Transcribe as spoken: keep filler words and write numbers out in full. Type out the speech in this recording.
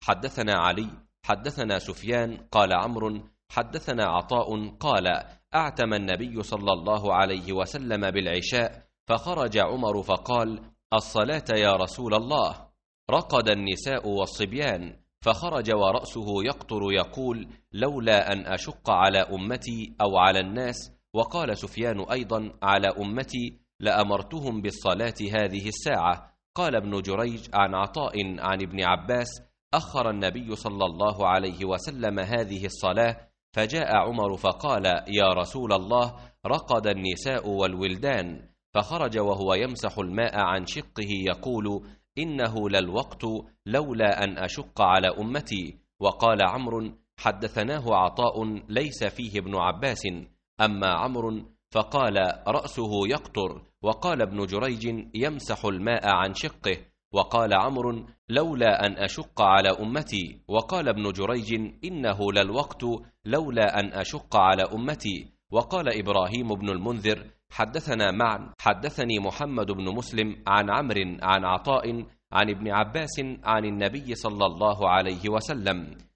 حدثنا علي حدثنا سفيان قال عمرو حدثنا عطاء قال أعتم النبي صلى الله عليه وسلم بالعشاء، فخرج عمر فقال: الصلاة يا رسول الله. رقد النساء والصبيان، فخرج ورأسه يقطر يقول: لولا أن أشق على أمتي أو على الناس. وقال سفيان أيضا: على أمتي لأمرتهم بالصلاة هذه الساعة. قال ابن جريج عن عطاء عن ابن عباس: أخر النبي صلى الله عليه وسلم هذه الصلاة، فجاء عمر فقال: يا رسول الله، رقد النساء والولدان. فخرج وهو يمسح الماء عن شقه يقول: إنه للوقت لولا أن أشق على أمتي. وقال عمرو: حدثناه عطاء ليس فيه ابن عباس. أما عمرو فقال: رأسه يقطر. وقال ابن جريج: يمسح الماء عن شقه. وقال عمرو: لولا أن أشق على أمتي. وقال ابن جريج: إنه للوقت لولا أن أشق على أمتي. وقال إبراهيم بن المنذر: حدثنا معا حدثني محمد بن مسلم عن عمرو عن عطاء عن ابن عباس عن النبي صلى الله عليه وسلم